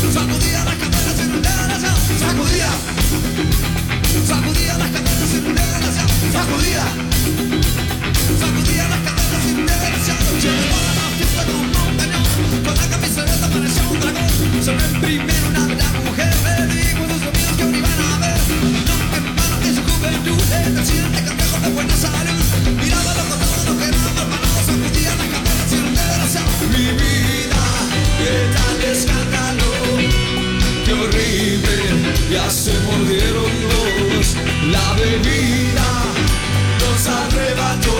Sacudía las cadenas sin regresión. Sacudía. Sacudía las cadenas sin regresión. Sacudía. Sacudía las cadenas sin regresión. Se llevó la fiesta como un cañón. Con la camiseta parecía un dragón. Se ve primero una bella mujer. Me dijo a sus amigos que me iban a ver. No en vano de su juventud. El presidente cantó de buena salud. Miraba los costados, los que eran hermanos. Sacudía las cadenas sin regresión. Mi vida, qué tal escándalo. Qué horrible, ya se mordieron dos. La bebida nos arrebató.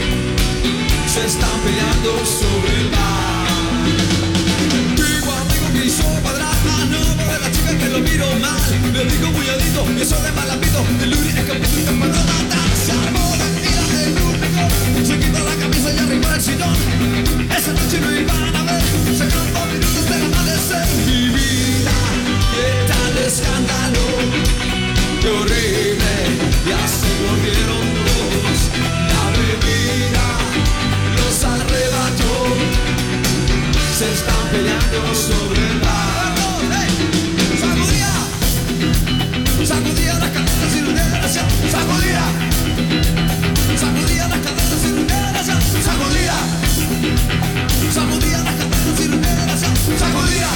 Se están peleando sobre el bar. Vivo amigo quiso cuadrar a nuevo de la chica que lo miro mal. Le digo cuidadito, eso de mal ámbito. El Luri es capítulo para no matar. Se armó la tira del público. Se quitó la camisa y arriba el sillón. Esa noche no iban a ver. Se quedaron 2 minutos del amanecer. Mi vida, qué tal escándalo. Qué horrible, ya se mordieron dos. La bebida los arrebató. Se están peleando sobre el bar. Sacudía. Sacudía las cadenas sin regresión. Sacudía. Sacudía las cadenas sin regresión. Sacudía. Sacudía las cadenas sin regresión. Sacudía.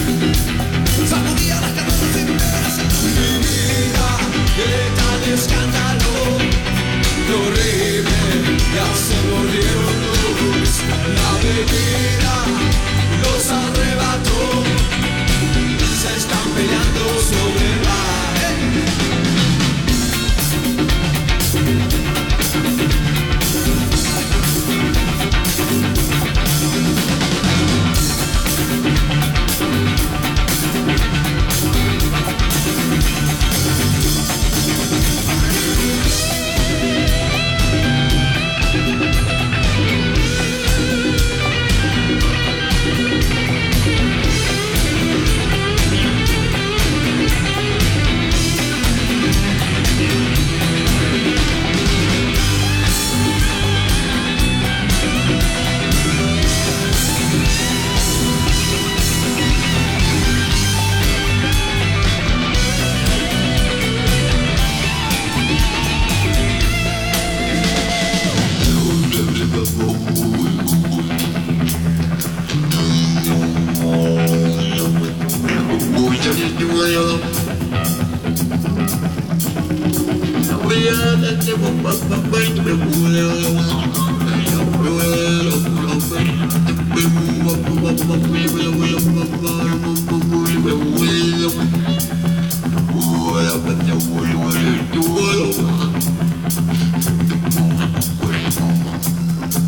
Sacudía las cadenas sin regresión. Mi vida, qué tal escándalo. Qué horrible, ya se mordieron los. La bebida los arrebató. Se están peleando sobre el bar.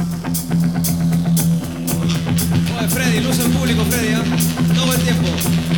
Freddy, luz en público, Freddy, ¿eh? Todo el tiempo.